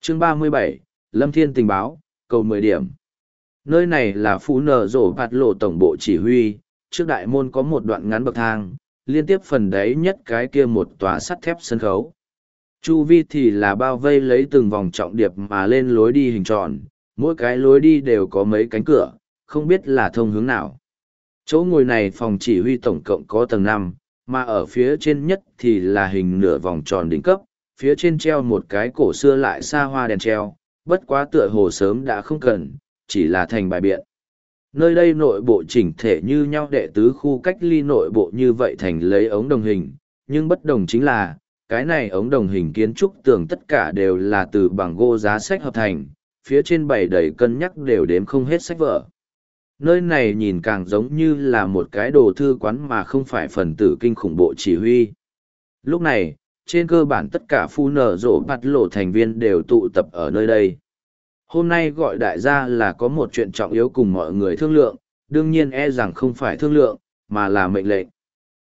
Chương 37, Lâm Thiên tình báo, cầu 10 điểm. Nơi này là Phú Nở Rổ Bạt Lộ tổng bộ chỉ huy, trước đại môn có một đoạn ngắn bậc thang, liên tiếp phần đáy nhất cái kia một tòa sắt thép sân khấu. Chu vi thì là bao vây lấy từng vòng trọng điệp mà lên lối đi hình tròn, mỗi cái lối đi đều có mấy cánh cửa, không biết là thông hướng nào. Chỗ ngồi này phòng chỉ huy tổng cộng có tầng 5, mà ở phía trên nhất thì là hình nửa vòng tròn đỉnh cấp, phía trên treo một cái cổ xưa lại xa hoa đèn treo, bất quá tựa hồ sớm đã không cần, chỉ là thành bài biện. Nơi đây nội bộ chỉnh thể như nhau, đệ tứ khu cách ly nội bộ như vậy thành lấy ống đồng hình, nhưng bất đồng chính là, cái này ống đồng hình kiến trúc tường tất cả đều là từ bằng gỗ giá sách hợp thành, phía trên bày đầy cân nhắc đều đếm không hết sách vở. Nơi này nhìn càng giống như là một cái đồ thư quán mà không phải phần tử kinh khủng bộ chỉ huy. Lúc này, trên cơ bản tất cả Phu Nở Rổ Bạt Lộ thành viên đều tụ tập ở nơi đây. Hôm nay gọi đại gia là có một chuyện trọng yếu cùng mọi người thương lượng, đương nhiên rằng không phải thương lượng, mà là mệnh lệnh.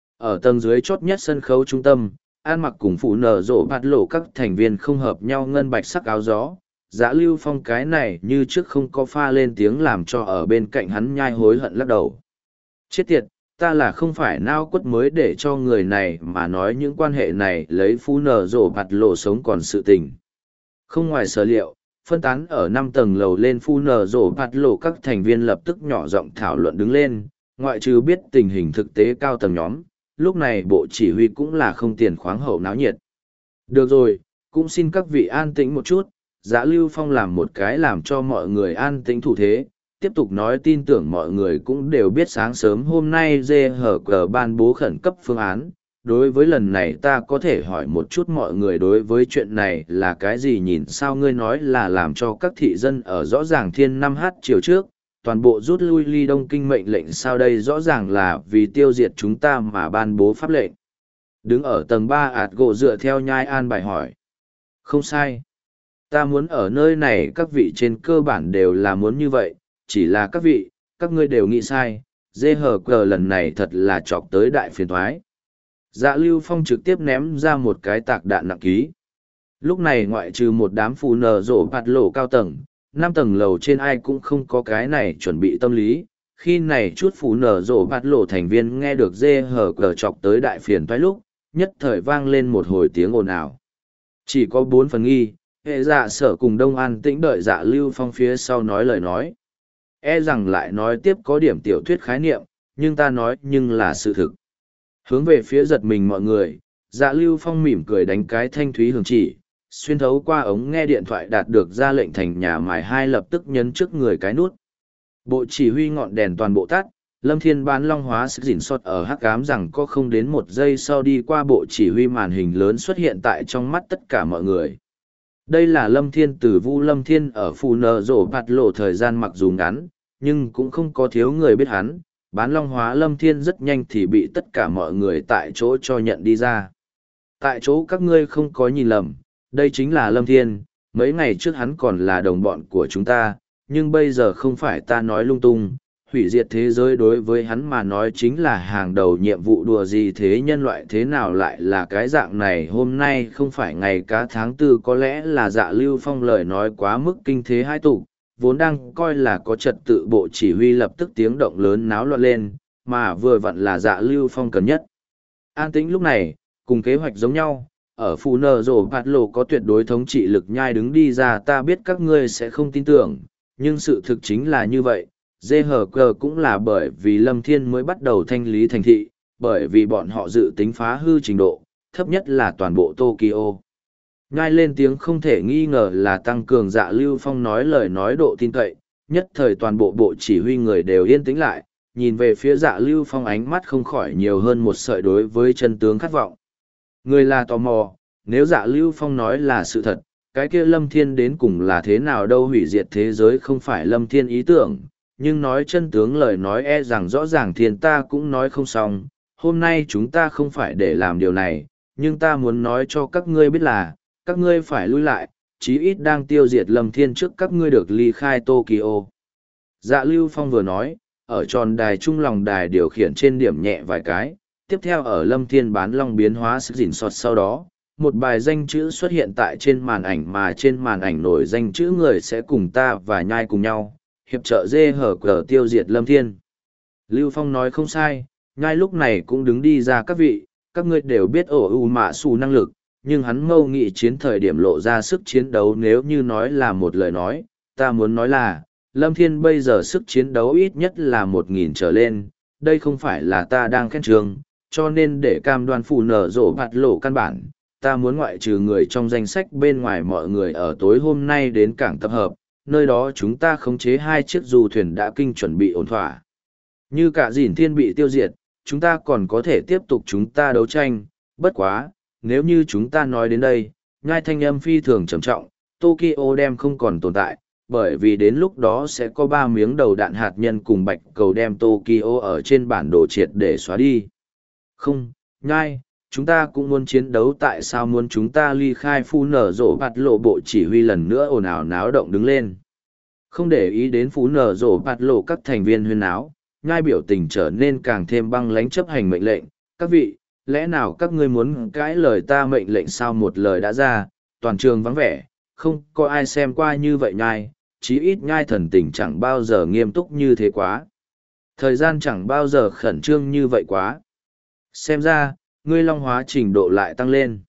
Ở tầng dưới chót nhất sân khấu trung tâm, An Mặc cùng Phu Nở Rổ Bạt Lộ các thành viên không hợp nhau ngân bạch sắc áo gió. Dã Lưu Phong cái này như trước không có pha lên tiếng làm cho ở bên cạnh hắn nhai hối hận lắc đầu. Chết tiệt, ta là không phải nao quất mới để cho người này mà nói những quan hệ này lấy Phu Nở Rổ Bạt Lộ sống còn sự tình. Không ngoài sở liệu, phân tán ở 5 tầng lầu lên Phu Nở Rổ Bạt Lộ các thành viên lập tức nhỏ giọng thảo luận đứng lên, ngoại trừ biết tình hình thực tế cao tầng nhóm, lúc này bộ chỉ huy cũng là không tiền khoáng hậu náo nhiệt. Được rồi, cũng xin các vị an tĩnh một chút. Dã Lưu Phong làm một cái làm cho mọi người an tĩnh thủ thế, tiếp tục nói tin tưởng mọi người cũng đều biết sáng sớm hôm nay GHG ban bố khẩn cấp phương án. Đối với lần này ta có thể hỏi một chút mọi người đối với chuyện này là cái gì, nhìn sao ngươi nói là làm cho các thị dân ở rõ ràng thiên 5h chiều trước, toàn bộ rút lui ly Đông Kinh mệnh lệnh, sao đây rõ ràng là vì tiêu diệt chúng ta mà ban bố pháp lệnh. Đứng ở tầng 3 ạt gỗ dựa theo nhai an bài hỏi. Không sai. Ta muốn ở nơi này các vị trên cơ bản đều là muốn như vậy, chỉ là các vị, các ngươi đều nghĩ sai, GHG lần này thật là chọc tới đại phiền thoái. Dạ Lưu Phong trực tiếp ném ra một cái tạc đạn nặng ký. Lúc này ngoại trừ một đám Phu Nở Rổ Bạt Lộ cao tầng, 5 tầng lầu trên ai cũng không có cái này chuẩn bị tâm lý. Khi này chút Phu Nở Rổ Bạt Lộ thành viên nghe được GHG chọc tới đại phiền thoái lúc, nhất thời vang lên một hồi tiếng ồn ào. Chỉ có 4 phần nghi. Hệ dạ sở cùng Đông An tĩnh đợi Dạ Lưu Phong phía sau nói lời nói. Rằng lại nói tiếp có điểm tiểu thuyết khái niệm, nhưng ta nói nhưng là sự thực. Hướng về phía giật mình mọi người, Dạ Lưu Phong mỉm cười đánh cái thanh thúy hưởng chỉ, xuyên thấu qua ống nghe điện thoại đạt được ra lệnh thành nhà mài 2 lập tức nhấn trước người cái nút. Bộ chỉ huy ngọn đèn toàn bộ tắt, Lâm Thiên bán long hóa sức dình sót ở hắc ám rằng có không đến 1 giây sau đi qua bộ chỉ huy màn hình lớn xuất hiện tại trong mắt tất cả mọi người. Đây là Lâm Thiên từ Vu Lâm Thiên ở Phu Nở Rổ Bạt Lộ thời gian mặc dù ngắn, nhưng cũng không có thiếu người biết hắn, bán long hóa Lâm Thiên rất nhanh thì bị tất cả mọi người tại chỗ cho nhận đi ra. Tại chỗ các ngươi không có nhìn lầm, đây chính là Lâm Thiên, mấy ngày trước hắn còn là đồng bọn của chúng ta, nhưng bây giờ không phải ta nói lung tung, hủy diệt thế giới đối với hắn mà nói chính là hàng đầu nhiệm vụ, đùa gì thế, nhân loại thế nào lại là cái dạng này. Hôm nay không phải ngày cá tháng 4, có lẽ là Dạ Lưu Phong lời nói quá mức kinh thế hai tục, vốn đang coi là có trật tự bộ chỉ huy lập tức tiếng động lớn náo loạn lên, mà vừa vặn là Dạ Lưu Phong cần nhất. An tĩnh lúc này, cùng kế hoạch giống nhau, ở Phu Nở Rổ Bạt Lộ có tuyệt đối thống trị lực nhai đứng đi ra, ta biết các ngươi sẽ không tin tưởng, nhưng sự thực chính là như vậy. GHG cũng là bởi vì Lâm Thiên mới bắt đầu thanh lý thành thị, bởi vì bọn họ dự tính phá hư trình độ, thấp nhất là toàn bộ Tokyo. Nhai lên tiếng không thể nghi ngờ là tăng cường Dạ Lưu Phong nói lời nói độ tin cậy, nhất thời toàn bộ bộ chỉ huy người đều yên tĩnh lại, nhìn về phía Dạ Lưu Phong ánh mắt không khỏi nhiều hơn một sợi đối với chân tướng khát vọng. Người là tò mò, nếu Dạ Lưu Phong nói là sự thật, cái kia Lâm Thiên đến cùng là thế nào đâu, hủy diệt thế giới không phải Lâm Thiên ý tưởng. Nhưng nói chân tướng lời nói rằng rõ ràng thiên ta cũng nói không xong, hôm nay chúng ta không phải để làm điều này, nhưng ta muốn nói cho các ngươi biết là, các ngươi phải lui lại, chí ít đang tiêu diệt Lâm Thiên trước các ngươi được ly khai Tokyo. Dạ Lưu Phong vừa nói, ở tròn đài trung lòng đài điều khiển trên điểm nhẹ vài cái, tiếp theo ở Lâm Thiên bán long biến hóa sức dình sọt sau đó, một bài danh chữ xuất hiện tại trên màn ảnh mà trên màn ảnh nổi danh chữ người sẽ cùng ta và nhai cùng nhau, hiệp trợ dê hở cờ tiêu diệt Lâm Thiên. Lưu Phong nói không sai, nhai lúc này cũng đứng đi ra các vị, các ngươi đều biết ổ u mạ xù năng lực, nhưng hắn mâu nghị chiến thời điểm lộ ra sức chiến đấu nếu như nói là một lời nói, ta muốn nói là, Lâm Thiên bây giờ sức chiến đấu ít nhất là 1.000 trở lên, đây không phải là ta đang khen trường, cho nên để cam đoan phụ nở rổ bạt lộ căn bản, ta muốn ngoại trừ người trong danh sách bên ngoài mọi người ở tối hôm nay đến cảng tập hợp, nơi đó chúng ta khống chế 2 chiếc du thuyền đã kinh chuẩn bị ổn thỏa. Như cả dìn thiên bị tiêu diệt, chúng ta còn có thể tiếp tục chúng ta đấu tranh, bất quá, nếu như chúng ta nói đến đây, nhai thanh âm phi thường trầm trọng, Tokyo đem không còn tồn tại, bởi vì đến lúc đó sẽ có 3 miếng đầu đạn hạt nhân cùng bạch cầu đem Tokyo ở trên bản đồ triệt để xóa đi. Không, nhai, chúng ta cũng muốn chiến đấu tại sao muốn chúng ta ly khai phu nở rộ bạt lộ bộ chỉ huy lần nữa ồn ào náo động đứng lên. Không để ý đến phú nở rộ bạt lộ các thành viên huyên náo, nhai biểu tình trở nên càng thêm băng lãnh chấp hành mệnh lệnh. Các vị, lẽ nào các ngươi muốn cãi lời ta mệnh lệnh sao một lời đã ra, toàn trường vắng vẻ, không có ai xem qua như vậy nhai, chí ít nhai thần tình chẳng bao giờ nghiêm túc như thế quá. Thời gian chẳng bao giờ khẩn trương như vậy quá. Xem ra, ngươi long hóa trình độ lại tăng lên.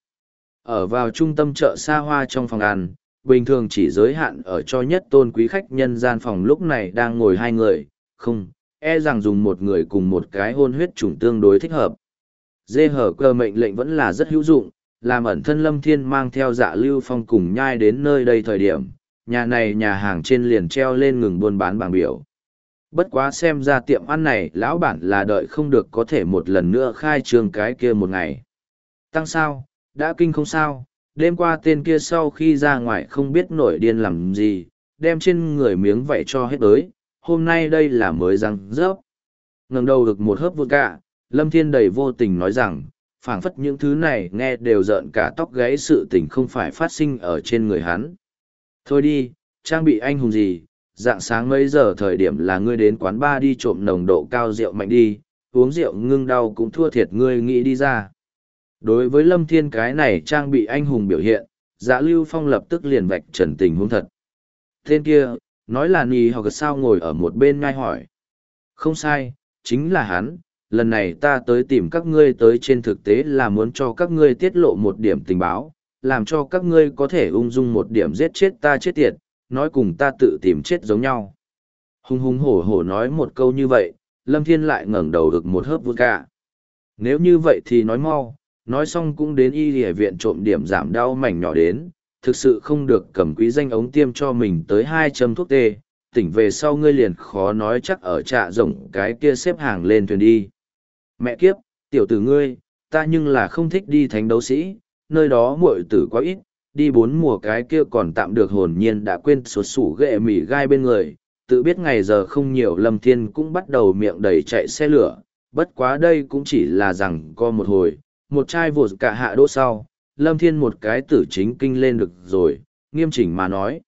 Ở vào trung tâm chợ xa hoa trong phòng ăn, bình thường chỉ giới hạn ở cho nhất tôn quý khách nhân gian phòng lúc này đang ngồi 2 người, không, e rằng dùng một người cùng một cái hôn huyết chủng tương đối thích hợp. Dê hở cơ mệnh lệnh vẫn là rất hữu dụng, làm ẩn thân Lâm Thiên mang theo Dạ Lưu Phong cùng nhai đến nơi đây thời điểm, nhà này nhà hàng trên liền treo lên ngừng buôn bán bảng biểu. Bất quá xem ra tiệm ăn này lão bản là đợi không được có thể một lần nữa khai trương cái kia một ngày. Tăng sao, đã kinh không sao, đêm qua tên kia sau khi ra ngoài không biết nổi điên làm gì, đem trên người miếng vảy cho hết đới, hôm nay đây là mới răng rớp. Ngẩng đầu được một hớp vodka, Lâm Thiên đầy vô tình nói rằng, phảng phất những thứ này nghe đều rợn cả tóc gáy sự tình không phải phát sinh ở trên người hắn. Thôi đi, trang bị anh hùng gì, dạng sáng mấy giờ thời điểm là ngươi đến quán bar đi trộm nồng độ cao rượu mạnh đi, uống rượu ngưng đau cũng thua thiệt ngươi nghĩ đi ra. Đối với Lâm Thiên cái này trang bị anh hùng biểu hiện, Dạ Lưu Phong lập tức liền vạch trần tình huống thật. Tên kia, nói là nì hoặc sao ngồi ở một bên ngay hỏi. Không sai, chính là hắn, lần này ta tới tìm các ngươi tới trên thực tế là muốn cho các ngươi tiết lộ một điểm tình báo, làm cho các ngươi có thể ung dung một điểm giết chết ta chết tiệt, nói cùng ta tự tìm chết giống nhau. Hùng hùng hổ hổ nói một câu như vậy, Lâm Thiên lại ngẩng đầu được một hớp vodka. Nếu như vậy thì nói mau, nói xong cũng đến y lìa viện trộm điểm giảm đau mảnh nhỏ đến, thực sự không được cầm quý danh ống tiêm cho mình tới 2 châm thuốc tê, tỉnh về sau ngươi liền khó nói chắc ở trạ rộng cái kia xếp hàng lên thuyền đi. Mẹ kiếp, tiểu tử ngươi, ta nhưng là không thích đi thánh đấu sĩ, nơi đó muội tử quá ít, đi 4 mùa cái kia còn tạm được hồn nhiên đã quên sột sủ ghệ mỉ gai bên người, tự biết ngày giờ không nhiều Lâm Thiên cũng bắt đầu miệng đầy chạy xe lửa, bất quá đây cũng chỉ là rằng co một hồi, một chai vột cả hạ đỗ sau, Lâm Thiên một cái tử chính kinh lên được rồi, nghiêm chỉnh mà nói.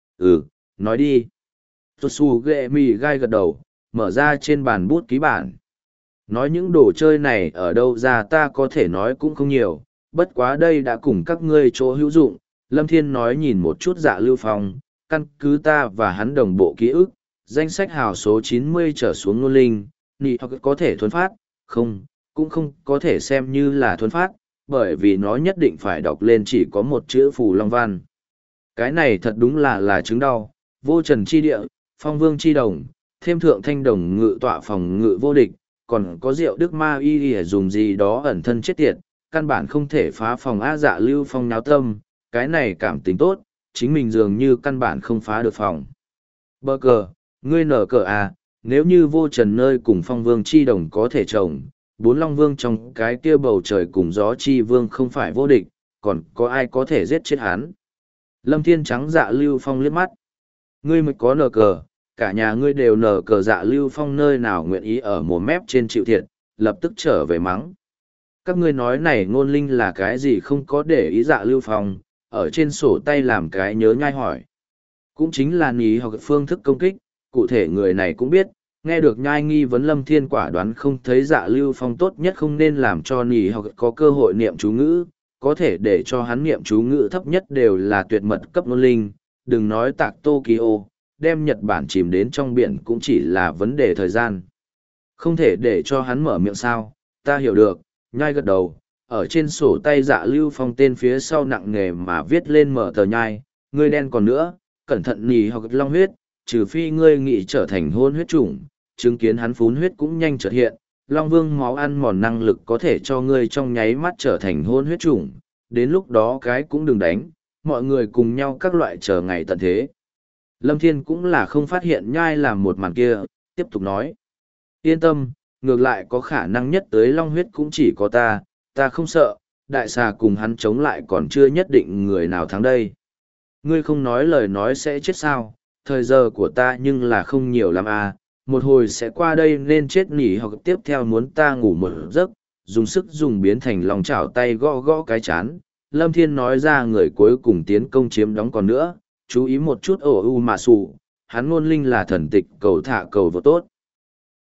Nói đi. Sột sủ ghệ mỉ gai gật đầu, mở ra trên bàn bút ký bản. Nói những đồ chơi này ở đâu ra ta có thể nói cũng không nhiều, bất quá đây đã cùng các ngươi chỗ hữu dụng. Lâm Thiên nói nhìn một chút Dạ Lưu Phong, căn cứ ta và hắn đồng bộ ký ức, danh sách hào số 90 trở xuống ngôn linh, nị hoặc có thể thuấn phát, không, cũng không có thể xem như là thuấn phát, bởi vì nó nhất định phải đọc lên chỉ có một chữ phù long văn. Cái này thật đúng là chứng đau, vô trần chi địa, phong vương chi đồng, thêm thượng thanh đồng ngự tọa phòng ngự vô địch, còn có rượu đức ma y dùng gì đó ẩn thân chết tiệt, căn bản không thể phá phòng á. Dạ Lưu Phong náo tâm, cái này cảm tính tốt, chính mình dường như căn bản không phá được phòng. Bơ cờ, ngươi nở cờ à, nếu như vô trần nơi cùng phong vương chi đồng có thể trồng, 4 long vương trong cái kia bầu trời cùng gió chi vương không phải vô địch, còn có ai có thể giết chết hắn. Lâm Thiên trắng Dạ Lưu Phong liếc mắt. Ngươi mới có nở cờ, cả nhà ngươi đều nở cờ. Dạ Lưu Phong nơi nào nguyện ý ở mồm mép trên chịu thiệt, lập tức trở về mắng. Các ngươi nói này ngôn linh là cái gì không có để ý. Dạ Lưu Phong, ở trên sổ tay làm cái nhớ nhai hỏi. Cũng chính là ní hoặc phương thức công kích, cụ thể người này cũng biết, nghe được nhai nghi vấn Lâm Thiên quả đoán không thấy Dạ Lưu Phong tốt nhất không nên làm cho ní hoặc có cơ hội niệm chú ngữ, có thể để cho hắn niệm chú ngữ thấp nhất đều là tuyệt mật cấp ngôn linh, đừng nói tạc Tokyo, đem Nhật Bản chìm đến trong biển cũng chỉ là vấn đề thời gian. Không thể để cho hắn mở miệng sao, ta hiểu được, nhai gật đầu, ở trên sổ tay Dạ Lưu Phong tên phía sau nặng nghề mà viết lên mở tờ nhai, ngươi đen còn nữa, cẩn thận nì hoặc long huyết, trừ phi ngươi nghĩ trở thành hôn huyết chủng, chứng kiến hắn phún huyết cũng nhanh chợt hiện, Long Vương máu ăn mòn năng lực có thể cho ngươi trong nháy mắt trở thành hôn huyết chủng, đến lúc đó cái cũng đừng đánh, mọi người cùng nhau các loại chờ ngày tận thế. Lâm Thiên cũng là không phát hiện nhai làm một màn kia, tiếp tục nói. Yên tâm, ngược lại có khả năng nhất tới long huyết cũng chỉ có ta không sợ, đại xà cùng hắn chống lại còn chưa nhất định người nào thắng đây. Ngươi không nói lời nói sẽ chết sao, thời giờ của ta nhưng là không nhiều lắm à, một hồi sẽ qua đây nên chết nỉ hoặc tiếp theo muốn ta ngủ một giấc, dùng sức dùng biến thành lòng chảo tay gõ gõ cái chán. Lâm Thiên nói ra người cuối cùng tiến công chiếm đóng còn nữa, chú ý một chút ổ u mà sụ, hắn ngôn linh là thần tịch cầu thả cầu vô tốt.